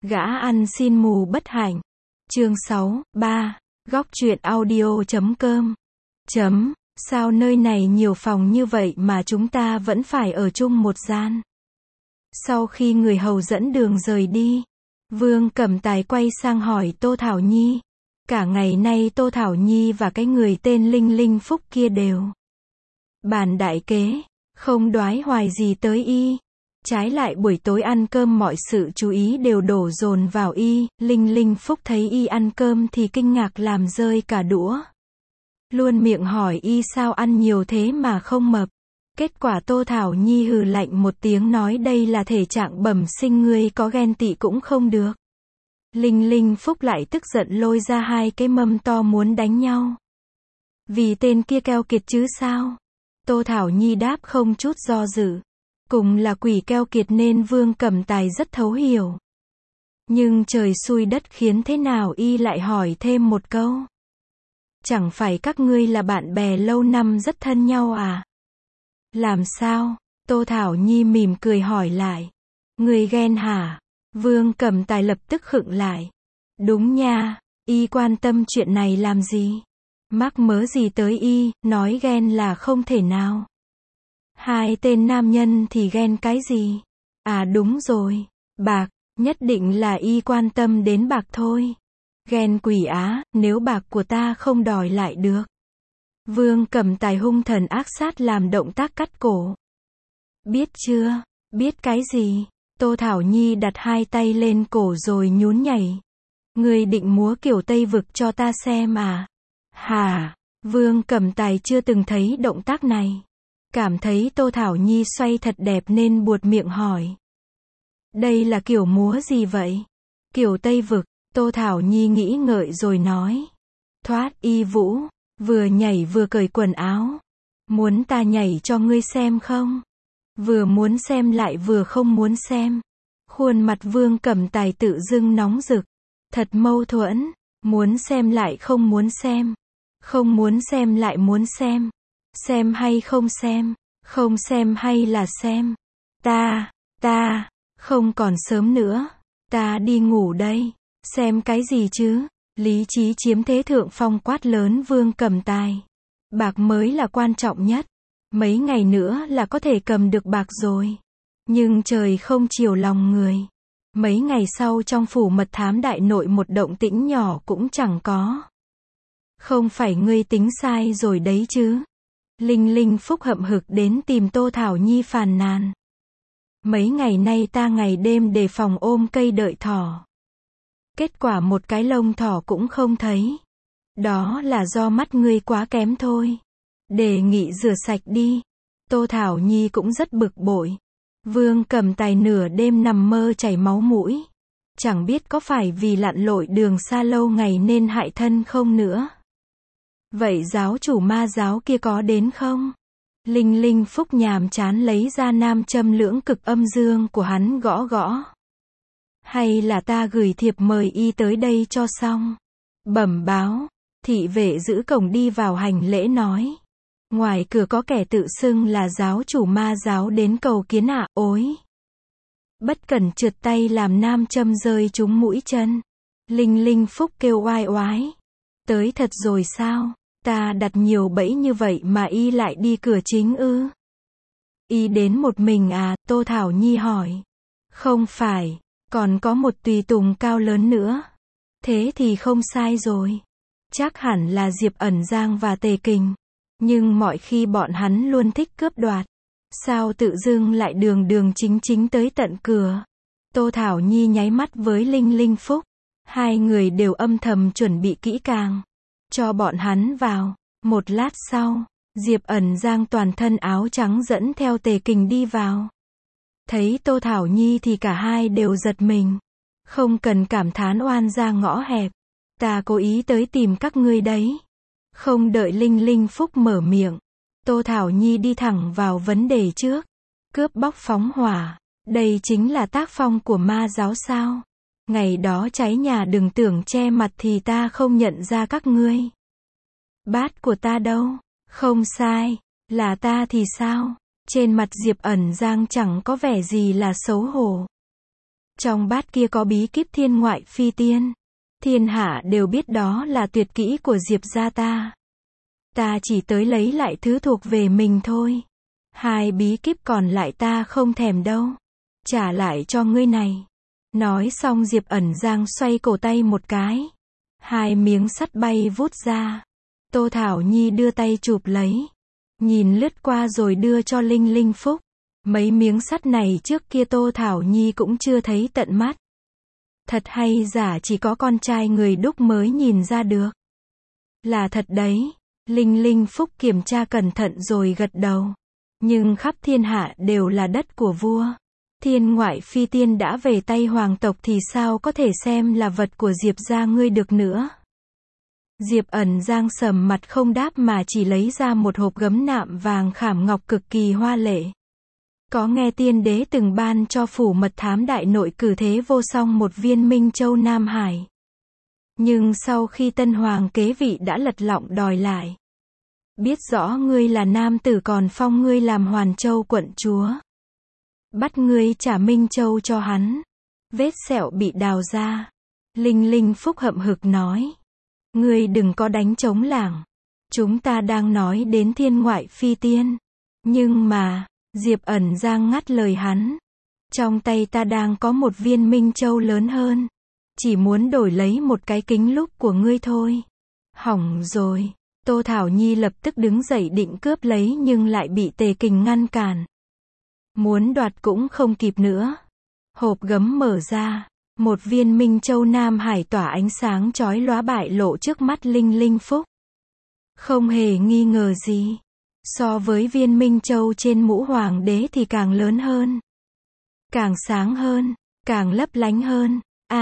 Gã ăn xin mù bất hạnh. Chương 6, 3. Góc truyện audio.com. Sao nơi này nhiều phòng như vậy mà chúng ta vẫn phải ở chung một gian? Sau khi người hầu dẫn đường rời đi, Vương Cẩm Tài quay sang hỏi Tô Thảo Nhi. Cả ngày nay Tô Thảo Nhi và cái người tên Linh Linh Phúc kia đều bàn đại kế, không đoái hoài gì tới y. Trái lại buổi tối ăn cơm mọi sự chú ý đều đổ dồn vào y. Linh Linh Phúc thấy y ăn cơm thì kinh ngạc làm rơi cả đũa. Luôn miệng hỏi y sao ăn nhiều thế mà không mập. Kết quả Tô Thảo Nhi hừ lạnh một tiếng nói đây là thể trạng bẩm sinh, ngươi có ghen tị cũng không được. Linh Linh Phúc lại tức giận lôi ra hai cái mâm to muốn đánh nhau. Vì tên kia keo kiệt chứ sao? Tô Thảo Nhi đáp không chút do dự. Cùng là quỷ keo kiệt nên Vương Cẩm Tài rất thấu hiểu. Nhưng trời xui đất khiến thế nào y lại hỏi thêm một câu. Chẳng phải các ngươi là bạn bè lâu năm rất thân nhau à? Làm sao? Tô Thảo Nhi mỉm cười hỏi lại. Ngươi ghen hả? Vương Cẩm Tài lập tức khựng lại. Đúng nha, y quan tâm chuyện này làm gì? Mắc mớ gì tới y, nói ghen là không thể nào. Hai tên nam nhân thì ghen cái gì? À đúng rồi, bạc, nhất định là y quan tâm đến bạc thôi. Ghen quỷ á, nếu bạc của ta không đòi lại được. Vương Cẩm Tài hung thần ác sát làm động tác cắt cổ. Biết chưa? Biết cái gì? Tô Thảo Nhi đặt hai tay lên cổ rồi nhún nhảy. Ngươi định múa kiểu Tây Vực cho ta xem à? Hả? Vương Cẩm Tài chưa từng thấy động tác này. Cảm thấy Tô Thảo Nhi xoay thật đẹp nên buột miệng hỏi. Đây là kiểu múa gì vậy? Kiểu Tây Vực, Tô Thảo Nhi nghĩ ngợi rồi nói. Thoát y vũ, vừa nhảy vừa cởi quần áo. Muốn ta nhảy cho ngươi xem không? Vừa muốn xem lại vừa không muốn xem. Khuôn mặt Vương Cẩm Tài tự dưng nóng rực. Thật mâu thuẫn, muốn xem lại không muốn xem. Không muốn xem lại muốn xem. Xem hay không xem, không xem hay là xem. Ta, không còn sớm nữa. Ta đi ngủ đây. Xem cái gì chứ? Lý trí chiếm thế thượng phong quát lớn Vương Cẩm Tài. Bạc mới là quan trọng nhất. Mấy ngày nữa là có thể cầm được bạc rồi. Nhưng trời không chiều lòng người. Mấy ngày sau trong phủ mật thám đại nội một động tĩnh nhỏ cũng chẳng có. Không phải ngươi tính sai rồi đấy chứ? Linh Linh Phúc hậm hực đến tìm Tô Thảo Nhi phàn nàn. Mấy ngày nay ta ngày đêm đề phòng ôm cây đợi thỏ. Kết quả một cái lông thỏ cũng không thấy. Đó là do mắt ngươi quá kém thôi. Đề nghị rửa sạch đi. Tô Thảo Nhi cũng rất bực bội. Vương Cẩm Tài nửa đêm nằm mơ chảy máu mũi. Chẳng biết có phải vì lặn lội đường xa lâu ngày nên hại thân không nữa. Vậy giáo chủ ma giáo kia có đến không? Linh Linh Phúc nhàm chán lấy ra nam châm lưỡng cực âm dương của hắn gõ gõ. Hay là ta gửi thiệp mời y tới đây cho xong? Bẩm báo, thị vệ giữ cổng đi vào hành lễ nói. Ngoài cửa có kẻ tự xưng là giáo chủ ma giáo đến cầu kiến ạ, ối. Bất cẩn trượt tay làm nam châm rơi trúng mũi chân. Linh Linh Phúc kêu oai oái. Tới thật rồi sao? Ta đặt nhiều bẫy như vậy mà y lại đi cửa chính ư? Y đến một mình à? Tô Thảo Nhi hỏi. Không phải, còn có một tùy tùng cao lớn nữa. Thế thì không sai rồi. Chắc hẳn là Diệp Ẩn Giang và Tề Kình. Nhưng mọi khi bọn hắn luôn thích cướp đoạt. Sao tự dưng lại đường đường chính chính tới tận cửa? Tô Thảo Nhi nháy mắt với Linh Linh Phúc. Hai người đều âm thầm chuẩn bị kỹ càng. Cho bọn hắn vào. Một lát sau, Diệp Ẩn Giang toàn thân áo trắng dẫn theo Tề Kình đi vào. Thấy Tô Thảo Nhi thì cả hai đều giật mình. Không cần cảm thán oan ra ngõ hẹp. Ta cố ý tới tìm các ngươi đấy. Không đợi Linh Linh Phúc mở miệng. Tô Thảo Nhi đi thẳng vào vấn đề trước. Cướp bóc phóng hỏa. Đây chính là tác phong của ma giáo sao? Ngày đó cháy nhà đừng tưởng che mặt thì ta không nhận ra các ngươi. Bát của ta đâu? Không sai. Là ta thì sao? Trên mặt Diệp Ẩn Giang chẳng có vẻ gì là xấu hổ. Trong bát kia có bí kíp thiên ngoại phi tiên. Thiên hạ đều biết đó là tuyệt kỹ của Diệp gia ta. Ta chỉ tới lấy lại thứ thuộc về mình thôi. 2 bí kíp còn lại ta không thèm đâu. Trả lại cho ngươi này. Nói xong Diệp Ẩn Giang xoay cổ tay một cái. 2 miếng sắt bay vút ra. Tô Thảo Nhi đưa tay chụp lấy. Nhìn lướt qua rồi đưa cho Linh Linh Phúc. Mấy miếng sắt này trước kia Tô Thảo Nhi cũng chưa thấy tận mắt. Thật hay giả chỉ có con trai người Đúc mới nhìn ra được. Là thật đấy. Linh Linh Phúc kiểm tra cẩn thận rồi gật đầu. Nhưng khắp thiên hạ đều là đất của vua. Thiên ngoại phi tiên đã về tay hoàng tộc thì sao có thể xem là vật của Diệp gia ngươi được nữa. Diệp Ẩn Giang sầm mặt không đáp mà chỉ lấy ra một hộp gấm nạm vàng khảm ngọc cực kỳ hoa lệ. Có nghe tiên đế từng ban cho phủ mật thám đại nội cử thế vô song một viên Minh Châu Nam Hải. Nhưng sau khi tân hoàng kế vị đã lật lọng đòi lại. Biết rõ ngươi là nam tử còn phong ngươi làm Hoàn Châu quận chúa. Bắt ngươi trả Minh Châu cho hắn. Vết sẹo bị đào ra. Linh Linh Phúc hậm hực nói. Ngươi đừng có đánh trống lảng. Chúng ta đang nói đến thiên ngoại phi tiên. Nhưng mà, Diệp Ẩn Giang ngắt lời hắn. Trong tay ta đang có một viên Minh Châu lớn hơn. Chỉ muốn đổi lấy một cái kính lúp của ngươi thôi. Hỏng rồi. Tô Thảo Nhi lập tức đứng dậy định cướp lấy nhưng lại bị Tề Kình ngăn cản. Muốn đoạt cũng không kịp nữa. Hộp gấm mở ra. Một viên Minh Châu Nam Hải tỏa ánh sáng chói lóa bại lộ trước mắt Linh Linh Phúc. Không hề nghi ngờ gì. So với viên Minh Châu trên mũ hoàng đế thì càng lớn hơn. Càng sáng hơn. Càng lấp lánh hơn.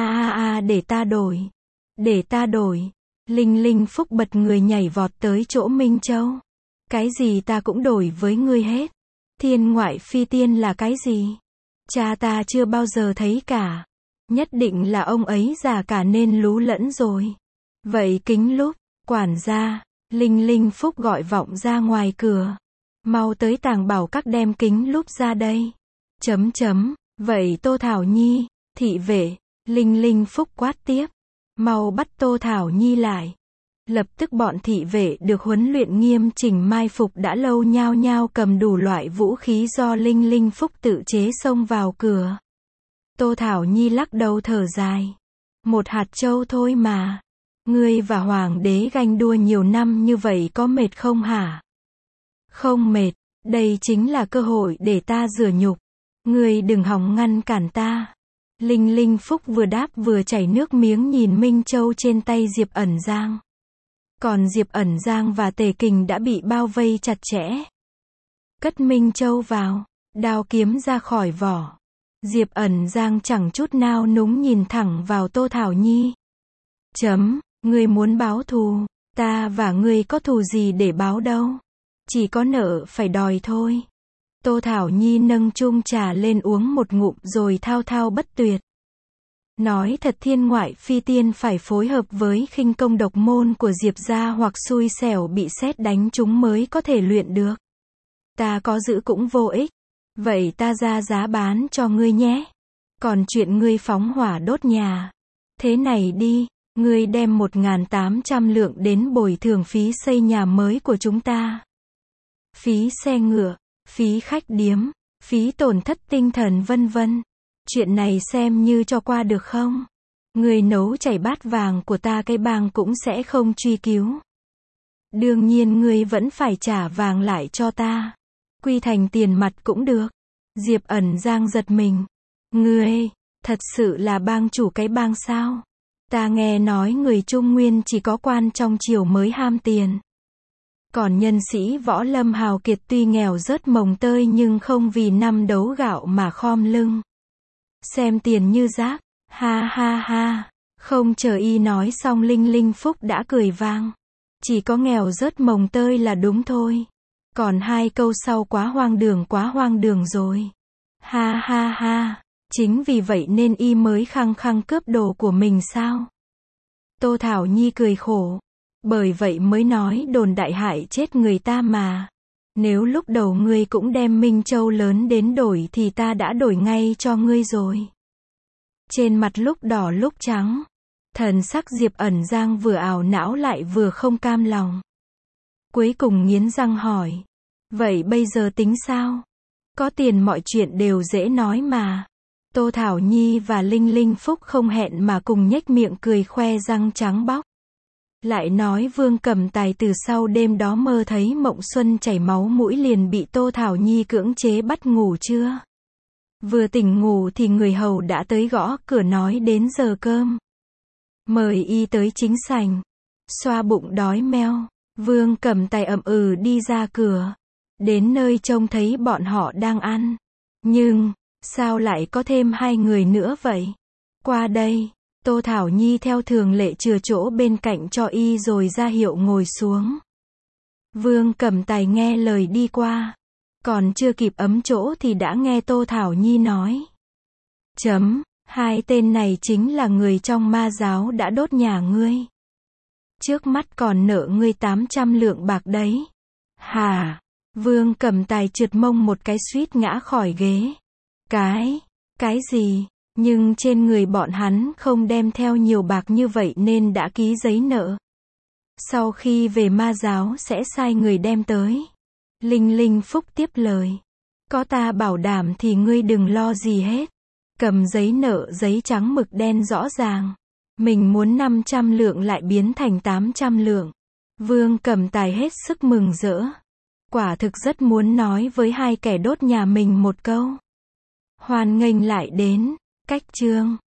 Để ta đổi. Để ta đổi. Linh Linh Phúc bật người nhảy vọt tới chỗ Minh Châu. Cái gì ta cũng đổi với ngươi hết. Thiên ngoại phi tiên là cái gì? Cha ta chưa bao giờ thấy cả. Nhất định là ông ấy già cả nên lú lẫn rồi. Vậy kính lúp, quản gia, Linh Linh Phúc gọi vọng ra ngoài cửa. Mau tới tàng bảo các đem kính lúp ra đây. Vậy Tô Thảo Nhi, thị vệ, Linh Linh Phúc quát tiếp. Mau bắt Tô Thảo Nhi lại. Lập tức bọn thị vệ được huấn luyện nghiêm chỉnh mai phục đã lâu nhao nhao cầm đủ loại vũ khí do Linh Linh Phúc tự chế xông vào cửa. Tô Thảo Nhi lắc đầu thở dài. Một hạt châu thôi mà. Ngươi và hoàng đế ganh đua nhiều năm như vậy có mệt không hả? Không mệt, đây chính là cơ hội để ta rửa nhục. Ngươi đừng hòng ngăn cản ta. Linh Linh Phúc vừa đáp vừa chảy nước miếng nhìn Minh Châu trên tay Diệp Ẩn Giang. Còn Diệp Ẩn Giang và Tề Kình đã bị bao vây chặt chẽ. Cất Minh Châu vào, đao kiếm ra khỏi vỏ. Diệp Ẩn Giang chẳng chút nao núng nhìn thẳng vào Tô Thảo Nhi. Ngươi muốn báo thù, ta và ngươi có thù gì để báo đâu. Chỉ có nợ phải đòi thôi. Tô Thảo Nhi nâng chung trà lên uống một ngụm rồi thao thao bất tuyệt. Nói thật thiên ngoại phi tiên phải phối hợp với khinh công độc môn của Diệp gia hoặc xui xẻo bị sét đánh trúng mới có thể luyện được. Ta có giữ cũng vô ích. Vậy ta ra giá bán cho ngươi nhé. Còn chuyện ngươi phóng hỏa đốt nhà. Thế này đi, ngươi đem 1.800 lượng đến bồi thường phí xây nhà mới của chúng ta. Phí xe ngựa, phí khách điếm, phí tổn thất tinh thần vân vân. Chuyện này xem như cho qua được không? Ngươi nấu chảy bát vàng của ta cái bang cũng sẽ không truy cứu. Đương nhiên ngươi vẫn phải trả vàng lại cho ta. Quy thành tiền mặt cũng được. Diệp Ẩn Giang giật mình. Ngươi, thật sự là bang chủ cái bang sao? Ta nghe nói người Trung Nguyên chỉ có quan trong triều mới ham tiền. Còn nhân sĩ võ lâm hào kiệt tuy nghèo rớt mồng tơi nhưng không vì năm đấu gạo mà khom lưng. Xem tiền như rác. Ha ha ha. Không chờ y nói xong Linh Linh Phúc đã cười vang. Chỉ có nghèo rớt mồng tơi là đúng thôi. Còn 2 câu sau quá hoang đường rồi. Ha ha ha. Chính vì vậy nên y mới khăng khăng cướp đồ của mình sao? Tô Thảo Nhi cười khổ. Bởi vậy mới nói đồn đại hại chết người ta mà. Nếu lúc đầu ngươi cũng đem Minh Châu lớn đến đổi thì ta đã đổi ngay cho ngươi rồi. Trên mặt lúc đỏ lúc trắng. Thần sắc Diệp Ẩn Giang vừa ảo não lại vừa không cam lòng. Cuối cùng nghiến răng hỏi. Vậy bây giờ tính sao? Có tiền mọi chuyện đều dễ nói mà. Tô Thảo Nhi và Linh Linh Phúc không hẹn mà cùng nhếch miệng cười khoe răng trắng bóc. Lại nói Vương Cẩm Tài từ sau đêm đó mơ thấy Mộng Xuân chảy máu mũi liền bị Tô Thảo Nhi cưỡng chế bắt ngủ chưa. Vừa tỉnh ngủ thì người hầu đã tới gõ cửa nói đến giờ cơm. Mời y tới chính sảnh. Xoa bụng đói meo. Vương Cẩm Tài ậm ừ đi ra cửa. Đến nơi trông thấy bọn họ đang ăn. Nhưng, sao lại có thêm hai người nữa vậy? Qua đây. Tô Thảo Nhi theo thường lệ chừa chỗ bên cạnh cho y rồi ra hiệu ngồi xuống. Vương Cẩm Tài nghe lời đi qua. Còn chưa kịp ấm chỗ thì đã nghe Tô Thảo Nhi nói. Hai tên này chính là người trong ma giáo đã đốt nhà ngươi. Trước mắt còn nợ ngươi 800 lượng bạc đấy. Hả? Vương Cẩm Tài trượt mông một cái suýt ngã khỏi ghế. Cái gì? Nhưng trên người bọn hắn không đem theo nhiều bạc như vậy nên đã ký giấy nợ. Sau khi về ma giáo sẽ sai người đem tới. Linh Linh Phúc tiếp lời. Có ta bảo đảm thì ngươi đừng lo gì hết. Cầm giấy nợ giấy trắng mực đen rõ ràng. Mình muốn 500 lượng lại biến thành 800 lượng. Vương Cẩm Tài hết sức mừng rỡ. Quả thực rất muốn nói với hai kẻ đốt nhà mình một câu. Hoan nghênh lại đến. Cách chương